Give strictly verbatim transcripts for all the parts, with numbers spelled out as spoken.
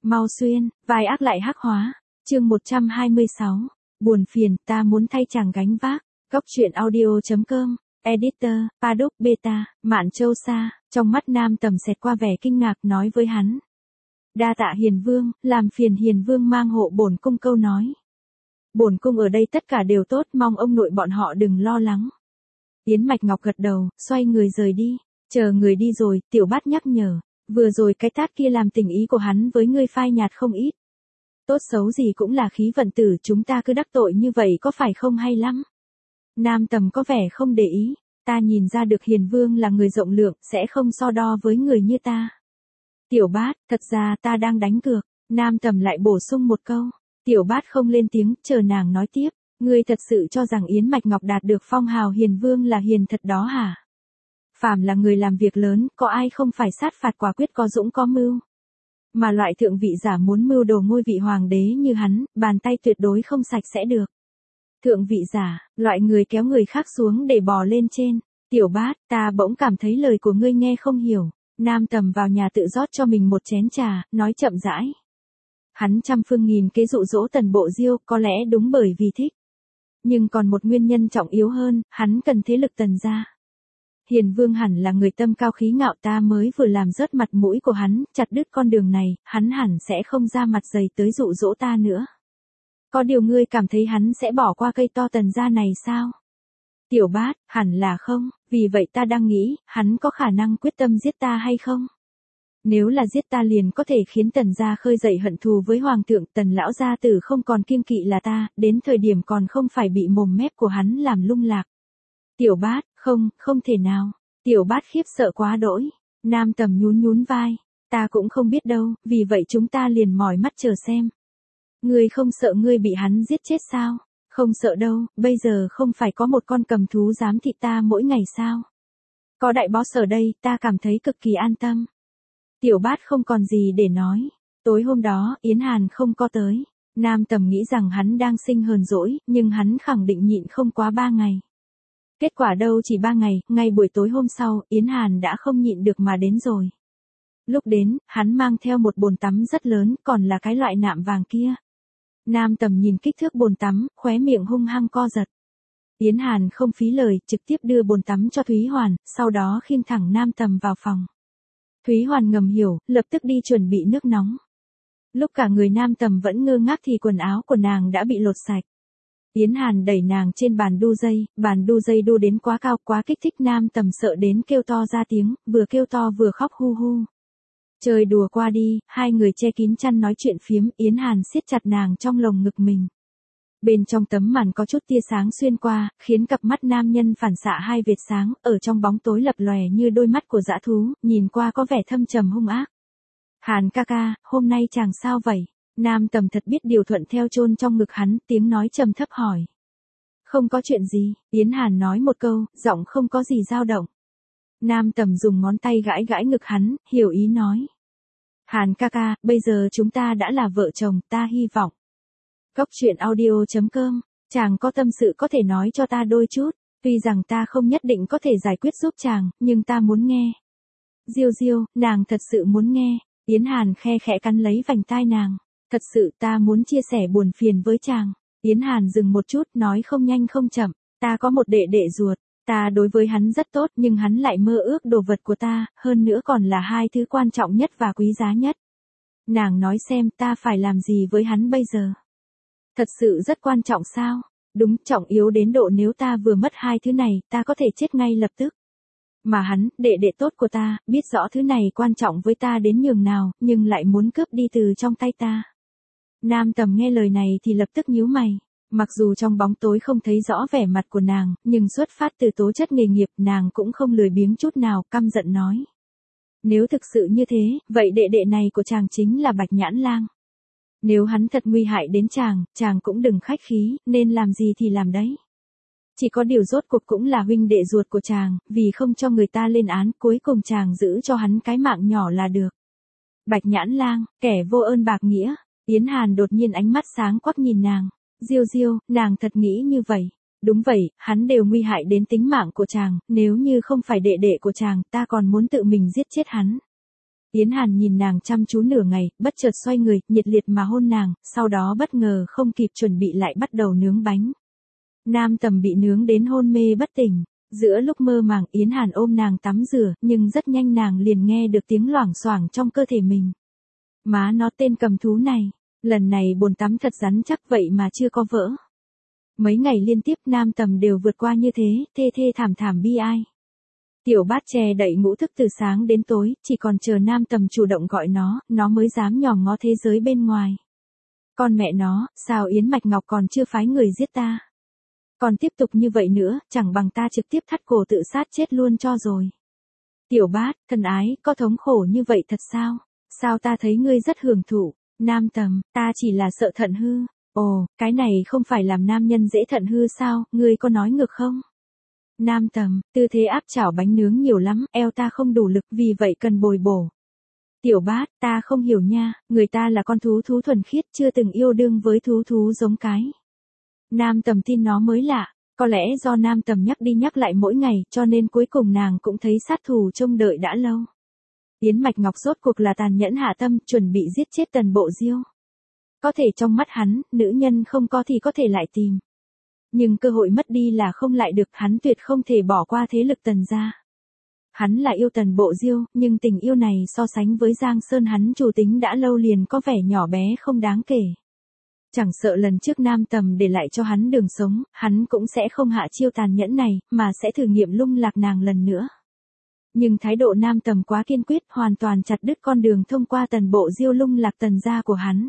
Mau xuyên, vai ác lại hắc hóa. Chương một trăm hai mươi sáu. Buồn phiền, ta muốn thay chàng gánh vác. Góc truyện audio.com. Editor, Paddock Beta, Mạn Châu Sa. Trong mắt Nam Tầm xẹt qua vẻ kinh ngạc nói với hắn. Đa tạ Hiền Vương, làm phiền Hiền Vương mang hộ bổn cung câu nói. Bổn cung ở đây tất cả đều tốt, mong ông nội bọn họ đừng lo lắng. Yến Mạch Ngọc gật đầu, xoay người rời đi. Chờ người đi rồi, Tiểu Bát nhắc nhở. Vừa rồi cái tát kia làm tình ý của hắn với ngươi phai nhạt không ít. Tốt xấu gì cũng là khí vận tử, chúng ta cứ đắc tội như vậy có phải không hay lắm. Nam Tầm có vẻ không để ý. Ta nhìn ra được Hiền Vương là người rộng lượng, sẽ không so đo với người như ta. Tiểu Bát, thật ra ta đang đánh cược. Nam Tầm lại bổ sung một câu. Tiểu Bát không lên tiếng, chờ nàng nói tiếp. Ngươi thật sự cho rằng Yến Mạch Ngọc đạt được phong hào Hiền Vương là hiền thật đó hả? Phàm là người làm việc lớn, có ai không phải sát phạt quả quyết có dũng có mưu. Mà loại thượng vị giả muốn mưu đồ ngôi vị hoàng đế như hắn, bàn tay tuyệt đối không sạch sẽ được. Thượng vị giả, loại người kéo người khác xuống để bò lên trên. Tiểu Bát, ta bỗng cảm thấy lời của ngươi nghe không hiểu. Nam Tầm vào nhà tự rót cho mình một chén trà, nói chậm rãi. Hắn trăm phương nghìn kế dụ dỗ Tần Bộ Diêu, có lẽ đúng bởi vì thích. Nhưng còn một nguyên nhân trọng yếu hơn, hắn cần thế lực Tần gia. Hiền Vương hẳn là người tâm cao khí ngạo, ta mới vừa làm rớt mặt mũi của hắn, chặt đứt con đường này, hắn hẳn sẽ không ra mặt dày tới dụ dỗ ta nữa. Có điều ngươi cảm thấy hắn sẽ bỏ qua cây to Tần gia này sao? Tiểu Bát, hẳn là không, vì vậy ta đang nghĩ, hắn có khả năng quyết tâm giết ta hay không? Nếu là giết ta liền có thể khiến Tần gia khơi dậy hận thù với Hoàng thượng, Tần lão gia tử không còn kiêng kỵ là ta, đến thời điểm còn không phải bị mồm mép của hắn làm lung lạc. Tiểu Bát, không, không thể nào. Tiểu Bát khiếp sợ quá đỗi. Nam Tầm nhún nhún vai. Ta cũng không biết đâu, vì vậy chúng ta liền mỏi mắt chờ xem. Ngươi không sợ ngươi bị hắn giết chết sao? Không sợ đâu, bây giờ không phải có một con cầm thú giám thị ta mỗi ngày sao? Có đại boss ở đây, ta cảm thấy cực kỳ an tâm. Tiểu Bát không còn gì để nói. Tối hôm đó, Yến Hàn không có tới. Nam Tầm nghĩ rằng hắn đang sinh hờn dỗi, nhưng hắn khẳng định nhịn không quá ba ngày. Kết quả đâu chỉ ba ngày, ngay buổi tối hôm sau, Yến Hàn đã không nhịn được mà đến rồi. Lúc đến, hắn mang theo một bồn tắm rất lớn, còn là cái loại nạm vàng kia. Nam Tầm nhìn kích thước bồn tắm, khóe miệng hung hăng co giật. Yến Hàn không phí lời, trực tiếp đưa bồn tắm cho Thúy Hoàn, sau đó khiêng thẳng Nam Tầm vào phòng. Thúy Hoàn ngầm hiểu, lập tức đi chuẩn bị nước nóng. Lúc cả người Nam Tầm vẫn ngơ ngác thì quần áo của nàng đã bị lột sạch. Yến Hàn đẩy nàng trên bàn đu dây, bàn đu dây đu đến quá cao quá kích thích Nam Tầm sợ đến kêu to ra tiếng, vừa kêu to vừa khóc hu hu. Trời đùa qua đi, hai người che kín chăn nói chuyện phiếm, Yến Hàn siết chặt nàng trong lồng ngực mình. Bên trong tấm màn có chút tia sáng xuyên qua, khiến cặp mắt nam nhân phản xạ hai vệt sáng, ở trong bóng tối lập lòe như đôi mắt của dã thú, nhìn qua có vẻ thâm trầm hung ác. Hàn ca ca, hôm nay chàng sao vậy? Nam Tầm thật biết điều thuận theo chôn trong ngực hắn, tiếng nói trầm thấp hỏi. Không có chuyện gì, Yến Hàn nói một câu, giọng không có gì dao động. Nam Tầm dùng ngón tay gãi gãi ngực hắn, hiểu ý nói. Hàn ca ca, bây giờ chúng ta đã là vợ chồng, ta hy vọng. Góc truyện audio.com, chàng có tâm sự có thể nói cho ta đôi chút, tuy rằng ta không nhất định có thể giải quyết giúp chàng, nhưng ta muốn nghe. Diêu Diêu, nàng thật sự muốn nghe. Yến Hàn khe khẽ cắn lấy vành tai nàng. Thật sự ta muốn chia sẻ buồn phiền với chàng. Yến Hàn dừng một chút nói không nhanh không chậm. Ta có một đệ đệ ruột. Ta đối với hắn rất tốt nhưng hắn lại mơ ước đồ vật của ta, hơn nữa còn là hai thứ quan trọng nhất và quý giá nhất. Nàng nói xem ta phải làm gì với hắn bây giờ. Thật sự rất quan trọng sao? Đúng, trọng yếu đến độ nếu ta vừa mất hai thứ này, ta có thể chết ngay lập tức. Mà hắn, đệ đệ tốt của ta, biết rõ thứ này quan trọng với ta đến nhường nào, nhưng lại muốn cướp đi từ trong tay ta. Nam Tầm nghe lời này thì lập tức nhíu mày. Mặc dù trong bóng tối không thấy rõ vẻ mặt của nàng, nhưng xuất phát từ tố chất nghề nghiệp nàng cũng không lười biếng chút nào, căm giận nói. Nếu thực sự như thế, vậy đệ đệ này của chàng chính là Bạch Nhãn Lang. Nếu hắn thật nguy hại đến chàng, chàng cũng đừng khách khí, nên làm gì thì làm đấy. Chỉ có điều rốt cuộc cũng là huynh đệ ruột của chàng, vì không cho người ta lên án, cuối cùng chàng giữ cho hắn cái mạng nhỏ là được. Bạch Nhãn Lang, kẻ vô ơn bạc nghĩa. Yến Hàn đột nhiên ánh mắt sáng quắc nhìn nàng. Diêu Diêu, nàng thật nghĩ như vậy. Đúng vậy, hắn đều nguy hại đến tính mạng của chàng, nếu như không phải đệ đệ của chàng, ta còn muốn tự mình giết chết hắn. Yến Hàn nhìn nàng chăm chú nửa ngày, bất chợt xoay người, nhiệt liệt mà hôn nàng, sau đó bất ngờ không kịp chuẩn bị lại bắt đầu nướng bánh. Nam Tầm bị nướng đến hôn mê bất tỉnh. Giữa lúc mơ màng Yến Hàn ôm nàng tắm rửa, nhưng rất nhanh nàng liền nghe được tiếng loảng xoảng trong cơ thể mình. Má nó tên cầm thú này, lần này bồn tắm thật rắn chắc vậy mà chưa có vỡ. Mấy ngày liên tiếp Nam Tầm đều vượt qua như thế, thê thê thảm thảm bi ai. Tiểu Bát che đậy ngũ thức từ sáng đến tối, chỉ còn chờ Nam Tầm chủ động gọi nó, nó mới dám nhòm ngó thế giới bên ngoài. Con mẹ nó, sao Yến Mạch Ngọc còn chưa phái người giết ta? Còn tiếp tục như vậy nữa, chẳng bằng ta trực tiếp thắt cổ tự sát chết luôn cho rồi. Tiểu Bát, thân ái, có thống khổ như vậy thật sao? Sao ta thấy ngươi rất hưởng thụ? Nam Tầm, ta chỉ là sợ thận hư. Ồ, cái này không phải làm nam nhân dễ thận hư sao, ngươi có nói ngược không? Nam Tầm, tư thế áp chảo bánh nướng nhiều lắm, eo ta không đủ lực vì vậy cần bồi bổ. Tiểu Bát, ta không hiểu nha, người ta là con thú thú thuần khiết chưa từng yêu đương với thú thú giống cái. Nam Tầm tin nó mới lạ, có lẽ do Nam Tầm nhắc đi nhắc lại mỗi ngày cho nên cuối cùng nàng cũng thấy sát thủ trông đợi đã lâu. Yến Mạch Ngọc rốt cuộc là tàn nhẫn hạ tâm chuẩn bị giết chết Tần Bộ Diêu. Có thể trong mắt hắn, nữ nhân không có thì có thể lại tìm. Nhưng cơ hội mất đi là không lại được, hắn tuyệt không thể bỏ qua thế lực Tần gia. Hắn là yêu Tần Bộ Diêu, nhưng tình yêu này so sánh với Giang Sơn hắn chủ tính đã lâu liền có vẻ nhỏ bé không đáng kể. Chẳng sợ lần trước Nam Tầm để lại cho hắn đường sống, hắn cũng sẽ không hạ chiêu tàn nhẫn này, mà sẽ thử nghiệm lung lạc nàng lần nữa. Nhưng thái độ Nam Tầm quá kiên quyết, hoàn toàn chặt đứt con đường thông qua Tần Bộ Diêu lung lạc Tần gia của hắn.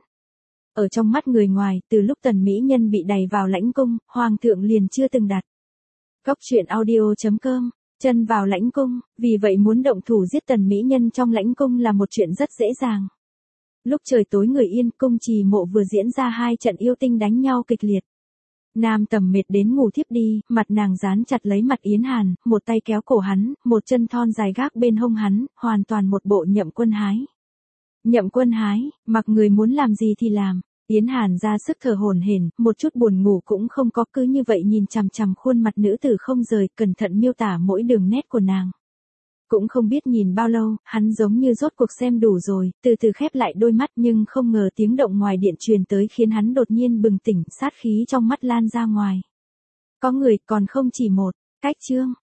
Ở trong mắt người ngoài, từ lúc Tần Mỹ Nhân bị đày vào lãnh cung, Hoàng thượng liền chưa từng đặt. Góc truyện audio chấm com, chân vào lãnh cung, vì vậy muốn động thủ giết Tần Mỹ Nhân trong lãnh cung là một chuyện rất dễ dàng. Lúc trời tối người yên, cung trì mộ vừa diễn ra hai trận yêu tinh đánh nhau kịch liệt. Nam Tầm mệt đến ngủ thiếp đi, mặt nàng dán chặt lấy mặt Yến Hàn, một tay kéo cổ hắn, một chân thon dài gác bên hông hắn, hoàn toàn một bộ Nhậm Quân Hái. Nhậm Quân Hái, mặc người muốn làm gì thì làm. Yến Hàn ra sức thở hổn hển, một chút buồn ngủ cũng không có, cứ như vậy nhìn chằm chằm khuôn mặt nữ tử không rời, cẩn thận miêu tả mỗi đường nét của nàng. Cũng không biết nhìn bao lâu, hắn giống như rốt cuộc xem đủ rồi, từ từ khép lại đôi mắt nhưng không ngờ tiếng động ngoài điện truyền tới khiến hắn đột nhiên bừng tỉnh, sát khí trong mắt lan ra ngoài. Có người, còn không chỉ một, cách chương.